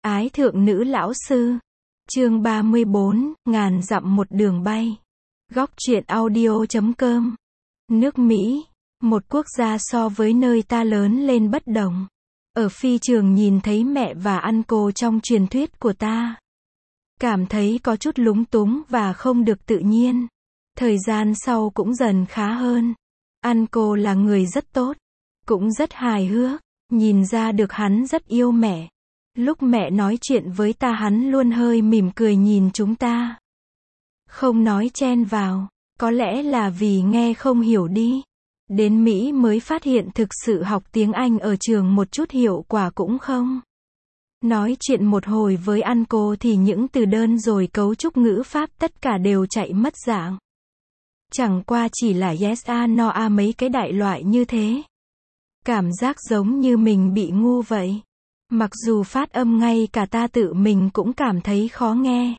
Ái thượng nữ lão sư. Chương 34, ngàn dặm một đường bay. Góc truyện audio.com. Nước Mỹ, một quốc gia so với nơi ta lớn lên bất đồng. Ở phi trường nhìn thấy mẹ và uncle trong truyền thuyết của ta. Cảm thấy có chút lúng túng và không được tự nhiên. Thời gian sau cũng dần khá hơn. Uncle là người rất tốt, cũng rất hài hước, nhìn ra được hắn rất yêu mẹ. Lúc mẹ nói chuyện với ta hắn luôn hơi mỉm cười nhìn chúng ta. Không nói chen vào, có lẽ là vì nghe không hiểu đi. Đến Mỹ mới phát hiện thực sự học tiếng Anh ở trường một chút hiệu quả cũng không. Nói chuyện một hồi với uncle thì những từ đơn rồi cấu trúc ngữ pháp tất cả đều chạy mất dạng. Chẳng qua chỉ là yes a no a mấy cái đại loại như thế. Cảm giác giống như mình bị ngu vậy. Mặc dù phát âm ngay cả ta tự mình cũng cảm thấy khó nghe.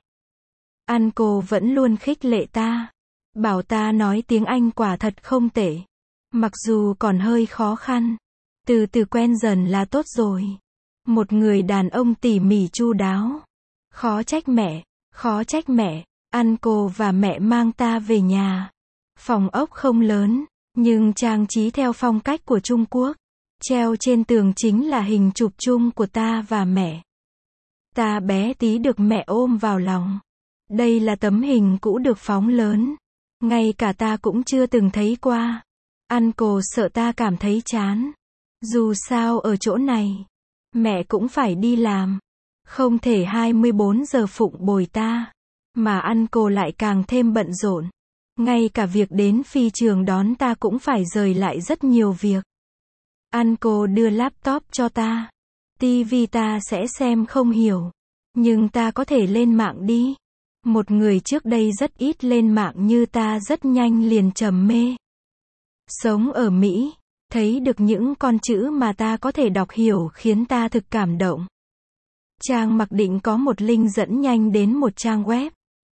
Uncle vẫn luôn khích lệ ta. Bảo ta nói tiếng Anh quả thật không tệ. Mặc dù còn hơi khó khăn. Từ từ quen dần là tốt rồi. Một người đàn ông tỉ mỉ chu đáo. Khó trách mẹ, khó trách mẹ. Uncle và mẹ mang ta về nhà. Phòng ốc không lớn, nhưng trang trí theo phong cách của Trung Quốc. Treo trên tường chính là hình chụp chung của ta và mẹ. Ta bé tí được mẹ ôm vào lòng. Đây là tấm hình cũ được phóng lớn. Ngay cả ta cũng chưa từng thấy qua. Uncle sợ ta cảm thấy chán. Dù sao ở chỗ này, mẹ cũng phải đi làm. Không thể 24 giờ phụng bồi ta. Mà uncle lại càng thêm bận rộn. Ngay cả việc đến phi trường đón ta cũng phải rời lại rất nhiều việc. Uncle đưa laptop cho ta. TV ta sẽ xem không hiểu. Nhưng ta có thể lên mạng đi. Một người trước đây rất ít lên mạng như ta rất nhanh liền trầm mê. Sống ở Mỹ, thấy được những con chữ mà ta có thể đọc hiểu khiến ta thực cảm động. Trang mặc định có một link dẫn nhanh đến một trang web.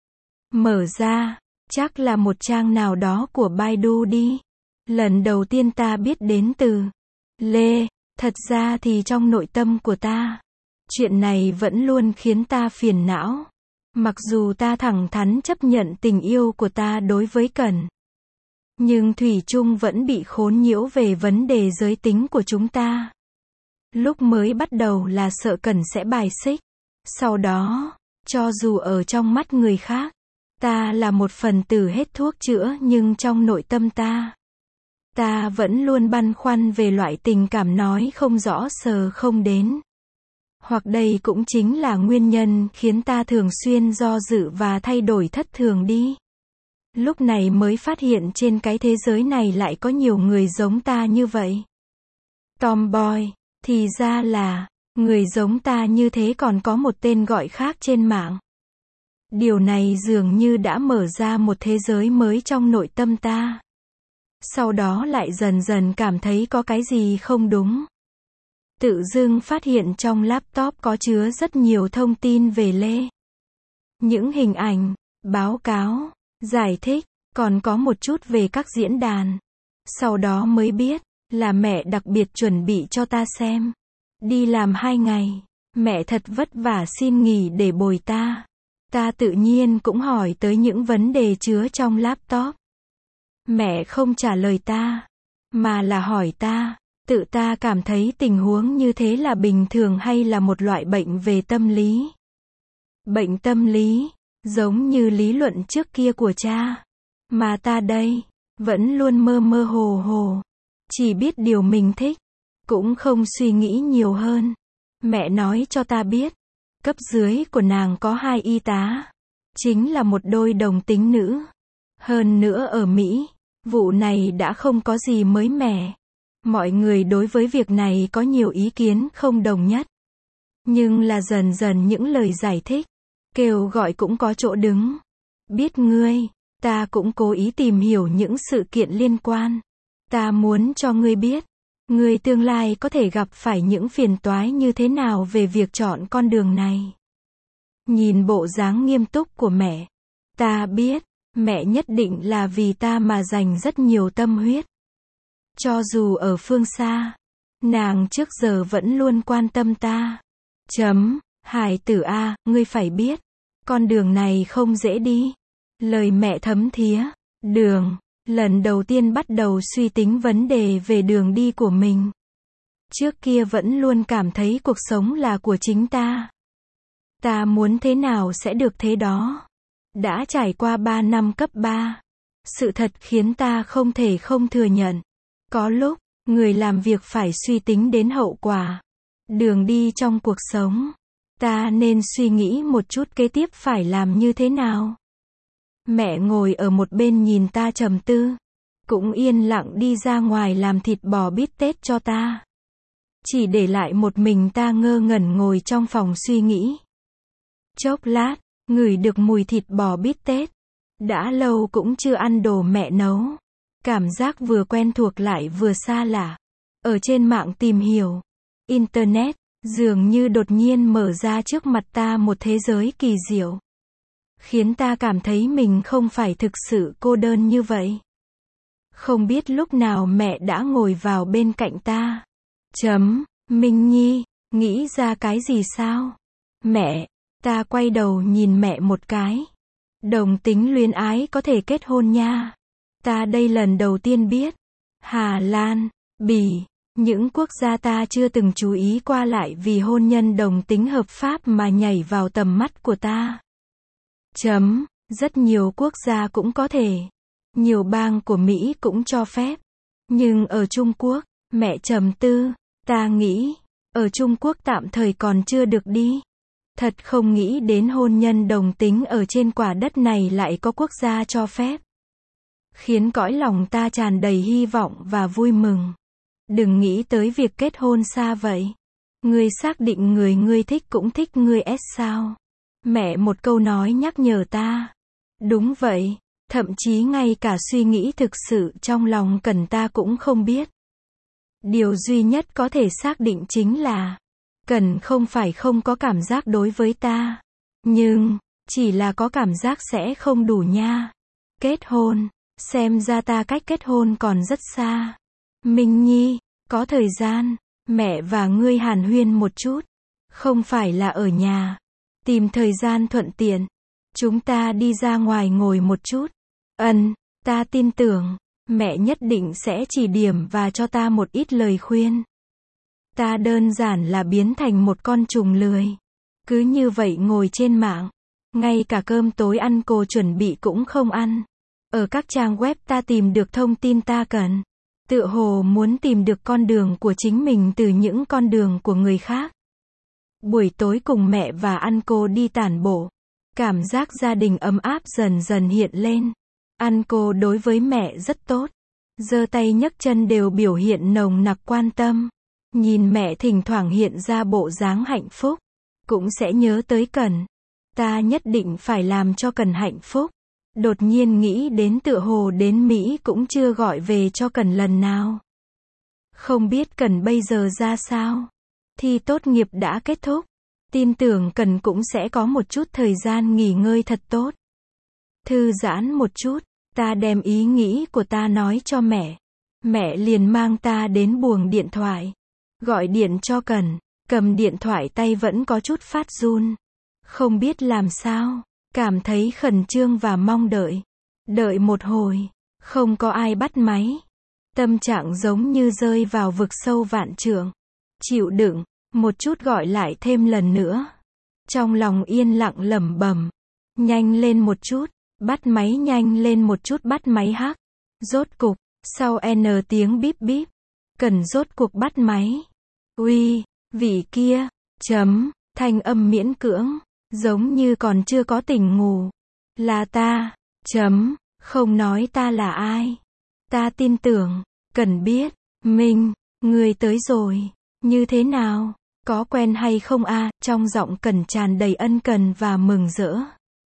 Mở ra, chắc là một trang nào đó của Baidu đi. Lần đầu tiên ta biết đến từ Lê, thật ra thì trong nội tâm của ta, chuyện này vẫn luôn khiến ta phiền não. Mặc dù ta thẳng thắn chấp nhận tình yêu của ta đối với Cẩn. Nhưng thủy chung vẫn bị khốn nhiễu về vấn đề giới tính của chúng ta. Lúc mới bắt đầu là sợ Cẩn sẽ bài xích. Sau đó, cho dù ở trong mắt người khác, ta là một phần tử hết thuốc chữa nhưng trong nội tâm ta vẫn luôn băn khoăn về loại tình cảm nói không rõ sờ không đến. Hoặc đây cũng chính là nguyên nhân khiến ta thường xuyên do dự và thay đổi thất thường đi. Lúc này mới phát hiện trên cái thế giới này lại có nhiều người giống ta như vậy. Tomboy, thì ra là, người giống ta như thế còn có một tên gọi khác trên mạng. Điều này dường như đã mở ra một thế giới mới trong nội tâm ta. Sau đó lại dần dần cảm thấy có cái gì không đúng. Tự dưng phát hiện trong laptop có chứa rất nhiều thông tin về Lê. Những hình ảnh, báo cáo, giải thích, còn có một chút về các diễn đàn. Sau đó mới biết, là mẹ đặc biệt chuẩn bị cho ta xem. Đi làm 2 ngày, mẹ thật vất vả xin nghỉ để bồi ta. Ta tự nhiên cũng hỏi tới những vấn đề chứa trong laptop. Mẹ không trả lời ta, mà là hỏi ta, tự ta cảm thấy tình huống như thế là bình thường hay là một loại bệnh về tâm lý. Bệnh tâm lý, giống như lý luận trước kia của cha. Mà ta đây, vẫn luôn mơ mơ hồ hồ. Chỉ biết điều mình thích, cũng không suy nghĩ nhiều hơn. Mẹ nói cho ta biết, cấp dưới của nàng có 2 y tá. Chính là một đôi đồng tính nữ. Hơn nữa ở Mỹ, vụ này đã không có gì mới mẻ. Mọi người đối với việc này có nhiều ý kiến không đồng nhất. Nhưng là dần dần những lời giải thích, kêu gọi cũng có chỗ đứng. Biết ngươi, ta cũng cố ý tìm hiểu những sự kiện liên quan. Ta muốn cho ngươi biết, ngươi tương lai có thể gặp phải những phiền toái như thế nào về việc chọn con đường này. Nhìn bộ dáng nghiêm túc của mẹ, ta biết, mẹ nhất định là vì ta mà dành rất nhiều tâm huyết. Cho dù ở phương xa, nàng trước giờ vẫn luôn quan tâm ta. Hải tử a, ngươi phải biết, con đường này không dễ đi. Lời mẹ thấm thía. Đường. Lần đầu tiên bắt đầu suy tính vấn đề về đường đi của mình. Trước kia vẫn luôn cảm thấy cuộc sống là của chính ta. Ta muốn thế nào sẽ được thế đó. Đã trải qua 3 năm cấp 3. Sự thật khiến ta không thể không thừa nhận. Có lúc, người làm việc phải suy tính đến hậu quả. Đường đi trong cuộc sống. Ta nên suy nghĩ một chút kế tiếp phải làm như thế nào. Mẹ ngồi ở một bên nhìn ta trầm tư. Cũng yên lặng đi ra ngoài làm thịt bò bít tết cho ta. Chỉ để lại một mình ta ngơ ngẩn ngồi trong phòng suy nghĩ. Chốc lát, ngửi được mùi thịt bò bít tết. Đã lâu cũng chưa ăn đồ mẹ nấu. Cảm giác vừa quen thuộc lại vừa xa lạ. Ở trên mạng tìm hiểu. Internet, dường như đột nhiên mở ra trước mặt ta một thế giới kỳ diệu. Khiến ta cảm thấy mình không phải thực sự cô đơn như vậy. Không biết lúc nào mẹ đã ngồi vào bên cạnh ta. Minh Nhi, nghĩ ra cái gì sao? Mẹ, ta quay đầu nhìn mẹ một cái. Đồng tính luyến ái có thể kết hôn nha. Ta đây lần đầu tiên biết. Hà Lan, Bỉ, những quốc gia ta chưa từng chú ý qua lại vì hôn nhân đồng tính hợp pháp mà nhảy vào tầm mắt của ta. Rất nhiều quốc gia cũng có thể. Nhiều bang của Mỹ cũng cho phép. Nhưng ở Trung Quốc, mẹ trầm tư, ta nghĩ, ở Trung Quốc tạm thời còn chưa được đi. Thật không nghĩ đến hôn nhân đồng tính ở trên quả đất này lại có quốc gia cho phép. Khiến cõi lòng ta tràn đầy hy vọng và vui mừng. Đừng nghĩ tới việc kết hôn xa vậy. Ngươi xác định người ngươi thích cũng thích ngươi sao? Mẹ một câu nói nhắc nhở ta. Đúng vậy, thậm chí ngay cả suy nghĩ thực sự trong lòng Cần ta cũng không biết. Điều duy nhất có thể xác định chính là Cần không phải không có cảm giác đối với ta. Nhưng, chỉ là có cảm giác sẽ không đủ nha. Kết hôn, xem ra ta cách kết hôn còn rất xa. Minh Nhi, có thời gian, mẹ và ngươi hàn huyên một chút. Không phải là ở nhà. Tìm thời gian thuận tiện. Chúng ta đi ra ngoài ngồi một chút. Ta tin tưởng, mẹ nhất định sẽ chỉ điểm và cho ta một ít lời khuyên. Ta đơn giản là biến thành một con trùng lười. Cứ như vậy ngồi trên mạng. Ngay cả cơm tối ăn cô chuẩn bị cũng không ăn. Ở các trang web ta tìm được thông tin ta cần. Tựa hồ muốn tìm được con đường của chính mình từ những con đường của người khác. Buổi tối cùng mẹ và ăn cô đi tản bộ. Cảm giác gia đình ấm áp dần dần hiện lên. Ăn cô đối với mẹ rất tốt. Giơ tay nhấc chân đều biểu hiện nồng nặc quan tâm. Nhìn mẹ thỉnh thoảng hiện ra bộ dáng hạnh phúc. Cũng sẽ nhớ tới Cần. Ta nhất định phải làm cho Cần hạnh phúc. Đột nhiên nghĩ đến tựa hồ đến Mỹ cũng chưa gọi về cho Cần lần nào. Không biết Cần bây giờ ra sao. Thi tốt nghiệp đã kết thúc. Tin tưởng Cần cũng sẽ có một chút thời gian nghỉ ngơi thật tốt. Thư giãn một chút, ta đem ý nghĩ của ta nói cho mẹ. Mẹ liền mang ta đến buồng điện thoại. Gọi điện cho Cần, cầm điện thoại tay vẫn có chút phát run. Không biết làm sao, cảm thấy khẩn trương và mong đợi. Đợi một hồi, không có ai bắt máy. Tâm trạng giống như rơi vào vực sâu vạn trượng. Chịu đựng, một chút gọi lại thêm lần nữa. Trong lòng yên lặng lẩm bẩm. Nhanh lên một chút, bắt máy nhanh lên một chút bắt máy hắc. Rốt cục, sau N tiếng bíp bíp. Cần rốt cuộc bắt máy. Uy, vị kia, thanh âm miễn cưỡng, giống như còn chưa có tỉnh ngủ. Là ta, không nói ta là ai. Ta tin tưởng, Cần biết, Minh, người tới rồi, như thế nào, có quen hay không a? Trong giọng Cần tràn đầy ân cần và mừng rỡ.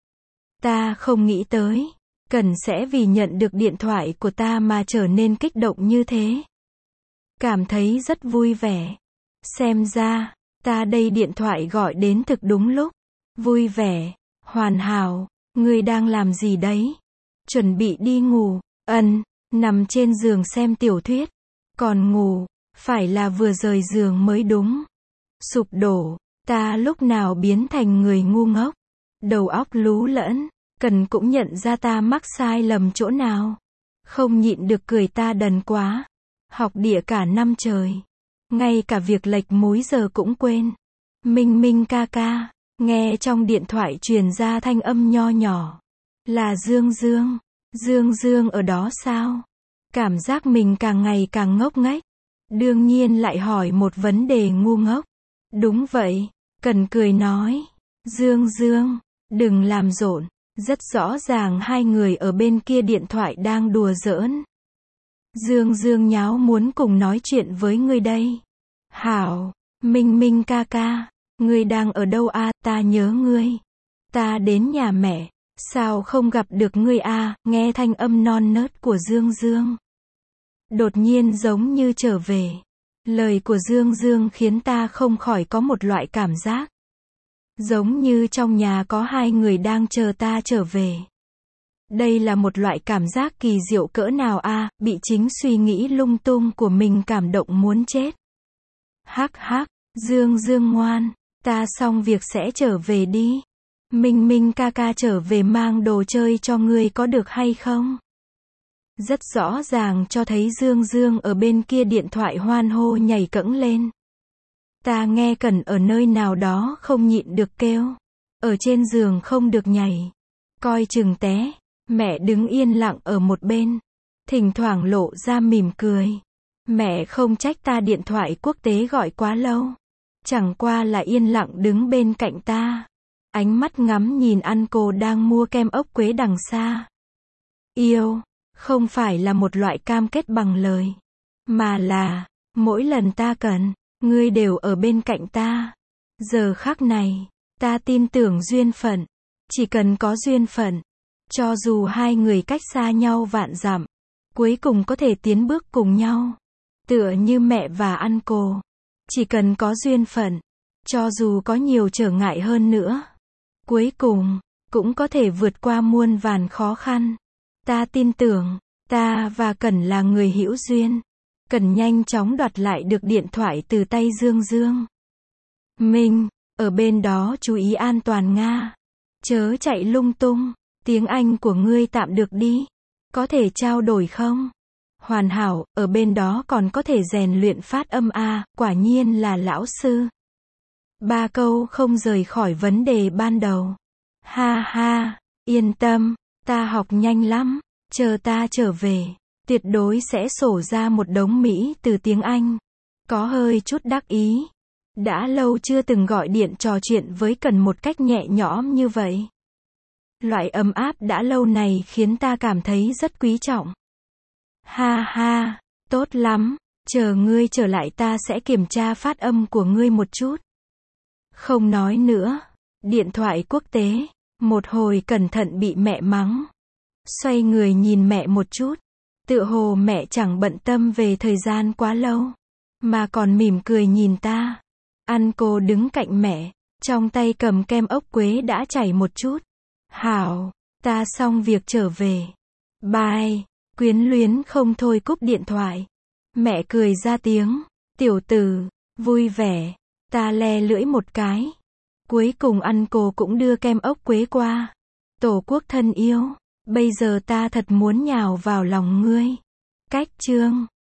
Ta không nghĩ tới, Cần sẽ vì nhận được điện thoại của ta mà trở nên kích động như thế. Cảm thấy rất vui vẻ. Xem ra, ta đây điện thoại gọi đến thực đúng lúc. Vui vẻ, hoàn hảo, ngươi đang làm gì đấy? Chuẩn bị đi ngủ, nằm trên giường xem tiểu thuyết. Còn ngủ, phải là vừa rời giường mới đúng. Sụp đổ, Ta lúc nào biến thành người ngu ngốc, đầu óc lú lẫn, Cần cũng nhận ra ta mắc sai lầm chỗ nào. Không nhịn được cười ta đần quá. Học địa cả năm trời. Ngay cả việc lệch múi giờ cũng quên. Minh Minh ca ca. Nghe trong điện thoại truyền ra thanh âm nho nhỏ. Là Dương Dương. Dương Dương ở đó sao? Cảm giác mình càng ngày càng ngốc nghếch. Đương nhiên lại hỏi một vấn đề ngu ngốc. Đúng vậy. Cần cười nói. Dương Dương, đừng làm rộn. Rất rõ ràng hai người ở bên kia điện thoại đang đùa giỡn. Dương Dương nháo muốn cùng nói chuyện với ngươi đây. Hảo, Minh Minh ca ca, ngươi đang ở đâu a? Ta nhớ ngươi. Ta đến nhà mẹ, sao không gặp được ngươi a? Nghe thanh âm non nớt của Dương Dương. Đột nhiên giống như trở về. Lời của Dương Dương khiến ta không khỏi có một loại cảm giác. Giống như trong nhà có hai người đang chờ ta trở về. Đây là một loại cảm giác kỳ diệu cỡ nào a? Bị chính suy nghĩ lung tung của mình cảm động muốn chết. Hắc hắc, Dương Dương ngoan, ta xong việc sẽ trở về đi. Minh Minh ca ca trở về mang đồ chơi cho ngươi có được hay không? Rất rõ ràng cho thấy Dương Dương ở bên kia điện thoại hoan hô nhảy cẫng lên. Ta nghe Cần ở nơi nào đó không nhịn được kêu. Ở trên giường không được nhảy. Coi chừng té. Mẹ đứng yên lặng ở một bên. Thỉnh thoảng lộ ra mỉm cười. Mẹ không trách ta điện thoại quốc tế gọi quá lâu. Chẳng qua là yên lặng đứng bên cạnh ta. Ánh mắt ngắm nhìn Uncle đang mua kem ốc quế đằng xa. Yêu, không phải là một loại cam kết bằng lời. Mà là, mỗi lần ta cần, ngươi đều ở bên cạnh ta. Giờ khắc này, ta tin tưởng duyên phận. Chỉ cần có duyên phận, cho dù hai người cách xa nhau vạn dặm, cuối cùng có thể tiến bước cùng nhau. Tựa như mẹ và Uncle. Chỉ cần có duyên phận, cho dù có nhiều trở ngại hơn nữa, cuối cùng, cũng có thể vượt qua muôn vàn khó khăn. Ta tin tưởng, ta và Cần là người hữu duyên. Cần nhanh chóng đoạt lại được điện thoại từ tay Dương Dương. Minh, ở bên đó chú ý an toàn Nga. Chớ chạy lung tung. Tiếng Anh của ngươi tạm được đi. Có thể trao đổi không? Hoàn hảo, ở bên đó còn có thể rèn luyện phát âm a, quả nhiên là lão sư. 3 câu không rời khỏi vấn đề ban đầu. Ha ha, yên tâm, ta học nhanh lắm. Chờ ta trở về, tuyệt đối sẽ sổ ra một đống Mỹ từ tiếng Anh. Có hơi chút đắc ý. Đã lâu chưa từng gọi điện trò chuyện với Cần một cách nhẹ nhõm như vậy. Loại ấm áp đã lâu này khiến ta cảm thấy rất quý trọng. Ha ha, tốt lắm, chờ ngươi trở lại ta sẽ kiểm tra phát âm của ngươi một chút. Không nói nữa. Điện thoại quốc tế. Một hồi cẩn thận bị mẹ mắng. Xoay người nhìn mẹ một chút. Tựa hồ mẹ chẳng bận tâm về thời gian quá lâu, mà còn mỉm cười nhìn ta. Uncle đứng cạnh mẹ, trong tay cầm kem ốc quế đã chảy một chút. Hảo, ta xong việc trở về. Bye, quyến luyến không thôi cúp điện thoại. Mẹ cười ra tiếng. Tiểu tử, vui vẻ. Ta le lưỡi một cái. Cuối cùng Uncle cũng đưa kem ốc quế qua. Tổ quốc thân yêu. Bây giờ ta thật muốn nhào vào lòng ngươi. Cách chương